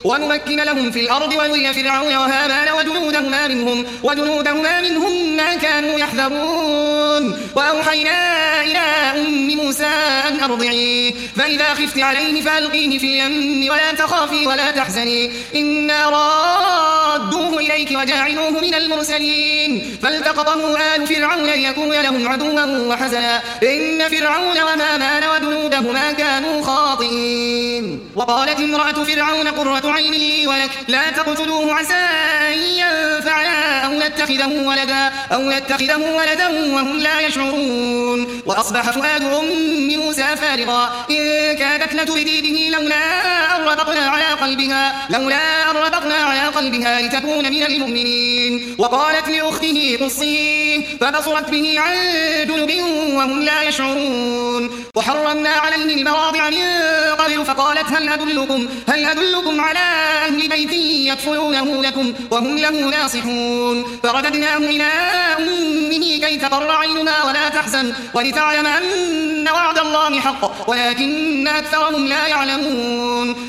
ونمكن لهم في الأرض ونري فرعون وهامان وجنودهما منهم ما كانوا يحذرون وأوحينا إلى أم موسى أن أرضعيه فإذا خفت عليه فألقيه في اليم ولا تخافي ولا تحزني إنا رادوه إليك وجاعلوه من المرسلين فالتقطه آل فرعون ليكون لهم عدوا وحزنا إن فرعون وهامان وجنودهما كانوا خاطئين. وقالت امرأة فرعون قرة عين لي ولك لا تقتلوه عسى أن ينفعنا أو نتخذه ولدا وهم لا يشعرون. وأصبح فؤاد أم موسى فارغا إن كادت لتبدي به لولا أن ربطنا على قلبها لتكون من المؤمنين. وقالت لأخته قصيه فبصرت به عن جنب وهم لا يشعرون. وحرمنا عليه المراضع من قبل فقالت هل أدلكم على أهل بيت يكفلونه لكم وهم له ناصحون. فرددناه إلى أمه كي تقر عينها ولا تحزن ولتعلم أن وعد الله حق ولكن أكثرهم لا يعلمون.